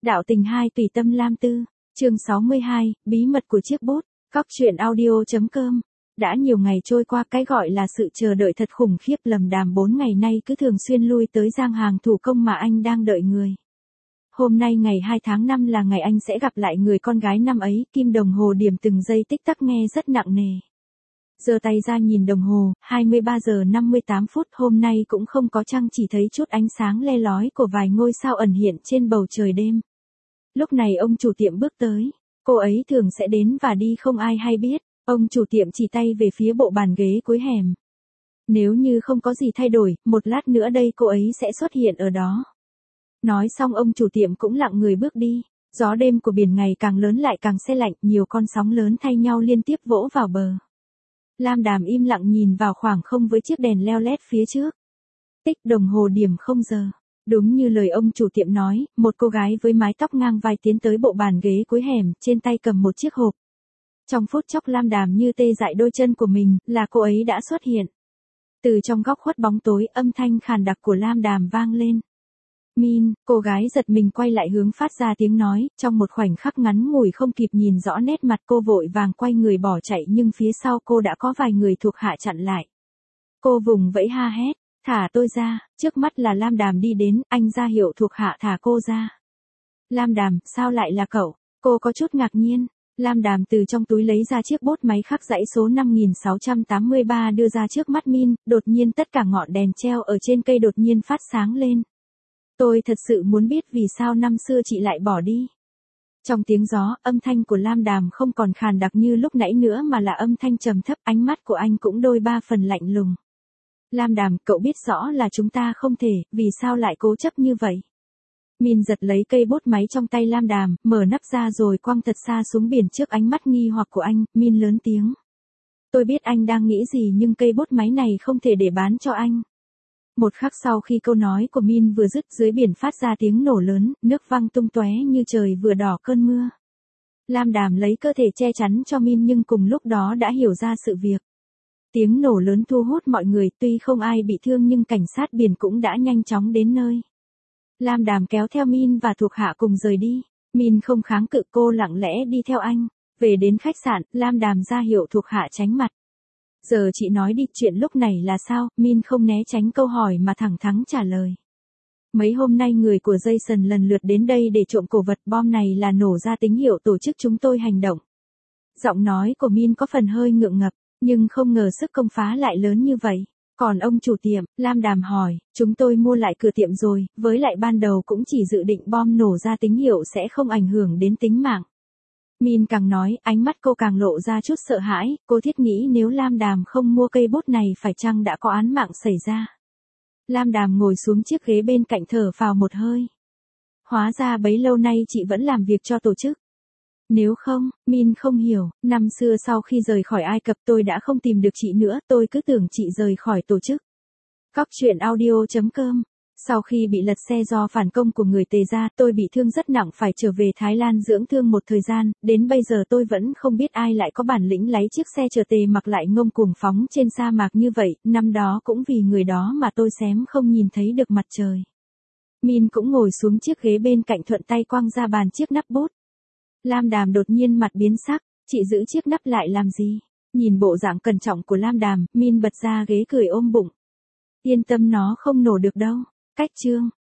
Đạo tình hai tùy tâm Lam Tư, chương 62, bí mật của chiếc bút, góc truyện audio.com. Đã nhiều ngày trôi qua, cái gọi là sự chờ đợi thật khủng khiếp. Lâm Đàm 4 ngày nay cứ thường xuyên lui tới gian hàng thủ công mà anh đang đợi người. Hôm nay ngày 2 tháng 5 là ngày anh sẽ gặp lại người con gái năm ấy. Kim đồng hồ điểm từng giây tích tắc nghe rất nặng nề. Giơ tay ra nhìn đồng hồ, 23 giờ 58 phút. Hôm nay cũng không có trăng, chỉ thấy chút ánh sáng le lói của vài ngôi sao ẩn hiện trên bầu trời đêm. Lúc này ông chủ tiệm bước tới. Cô ấy thường sẽ đến và đi không ai hay biết. Ông chủ tiệm chỉ tay về phía bộ bàn ghế cuối hẻm. Nếu như không có gì thay đổi, một lát nữa đây cô ấy sẽ xuất hiện ở đó. Nói xong ông chủ tiệm cũng lặng người bước đi. Gió đêm của biển ngày càng lớn lại càng se lạnh, nhiều con sóng lớn thay nhau liên tiếp vỗ vào bờ. Lam Đàm im lặng nhìn vào khoảng không với chiếc đèn leo lét phía trước. Tích đồng hồ điểm 0 giờ. Đúng như lời ông chủ tiệm nói, một cô gái với mái tóc ngang vai tiến tới bộ bàn ghế cuối hẻm, trên tay cầm một chiếc hộp. Trong phút chốc Lam Đàm như tê dại đôi chân của mình, là cô ấy đã xuất hiện. Từ trong góc khuất bóng tối, âm thanh khàn đặc của Lam Đàm vang lên. Min, cô gái giật mình quay lại hướng phát ra tiếng nói, trong một khoảnh khắc ngắn ngủi không kịp nhìn rõ nét mặt cô vội vàng quay người bỏ chạy, nhưng phía sau cô đã có vài người thuộc hạ chặn lại. Cô vùng vẫy ha hét, thả tôi ra. Trước mắt là Lam Đàm đi đến, anh ra hiệu thuộc hạ thả cô ra. Lam Đàm, sao lại là cậu? Cô có chút ngạc nhiên. Lam Đàm từ trong túi lấy ra chiếc bút máy khắc dãy số 5683 đưa ra trước mắt Min, đột nhiên tất cả ngọn đèn treo ở trên cây đột nhiên phát sáng lên. Tôi thật sự muốn biết vì sao năm xưa chị lại bỏ đi. Trong tiếng gió, âm thanh của Lam Đàm không còn khàn đặc như lúc nãy nữa mà là âm thanh trầm thấp, ánh mắt của anh cũng đôi ba phần lạnh lùng. Lam Đàm, cậu biết rõ là chúng ta không thể, vì sao lại cố chấp như vậy? Min giật lấy cây bút máy trong tay Lam Đàm, mở nắp ra rồi quăng thật xa xuống biển. Trước ánh mắt nghi hoặc của anh, Min lớn tiếng. Tôi biết anh đang nghĩ gì nhưng cây bút máy này không thể để bán cho anh. Một khắc sau khi câu nói của Min vừa dứt, dưới biển phát ra tiếng nổ lớn, nước văng tung tóe như trời vừa đỏ cơn mưa. Lam Đàm lấy cơ thể che chắn cho Min nhưng cùng lúc đó đã hiểu ra sự việc. Tiếng nổ lớn thu hút mọi người, tuy không ai bị thương nhưng cảnh sát biển cũng đã nhanh chóng đến nơi. Lam Đàm kéo theo Min và thuộc hạ cùng rời đi. Min không kháng cự, cô lặng lẽ đi theo anh. Về đến khách sạn, Lam Đàm ra hiệu thuộc hạ tránh mặt. Giờ chị nói đi, chuyện lúc này là sao? Min không né tránh câu hỏi mà thẳng thắn trả lời. Mấy hôm nay người của Jason lần lượt đến đây để trộm cổ vật, bom này là nổ ra tín hiệu tổ chức chúng tôi hành động. Giọng nói của Min có phần hơi ngượng ngập, nhưng không ngờ sức công phá lại lớn như vậy. Còn ông chủ tiệm, Lam Đàm hỏi, chúng tôi mua lại cửa tiệm rồi, với lại ban đầu cũng chỉ dự định bom nổ ra tín hiệu sẽ không ảnh hưởng đến tính mạng. Min càng nói, ánh mắt cô càng lộ ra chút sợ hãi, cô thiết nghĩ nếu Lam Đàm không mua cây bút này phải chăng đã có án mạng xảy ra. Lam Đàm ngồi xuống chiếc ghế bên cạnh thở phào một hơi. Hóa ra bấy lâu nay chị vẫn làm việc cho tổ chức. Nếu không, Min không hiểu, năm xưa sau khi rời khỏi Ai Cập tôi đã không tìm được chị nữa, tôi cứ tưởng chị rời khỏi tổ chức. Góc truyện audio.com. Sau khi bị lật xe do phản công của người Tề gia, tôi bị thương rất nặng phải trở về Thái Lan dưỡng thương một thời gian, đến bây giờ tôi vẫn không biết ai lại có bản lĩnh lấy chiếc xe chở Tề mặc lại ngông cuồng phóng trên sa mạc như vậy, năm đó cũng vì người đó mà tôi xém không nhìn thấy được mặt trời. Min cũng ngồi xuống chiếc ghế bên cạnh thuận tay quăng ra bàn chiếc nắp bút. Lam Đàm đột nhiên mặt biến sắc, chị giữ chiếc nắp lại làm gì? Nhìn bộ dạng cẩn trọng của Lam Đàm, Min bật ra ghế cười ôm bụng. Yên tâm, nó không nổ được đâu. Cách chương.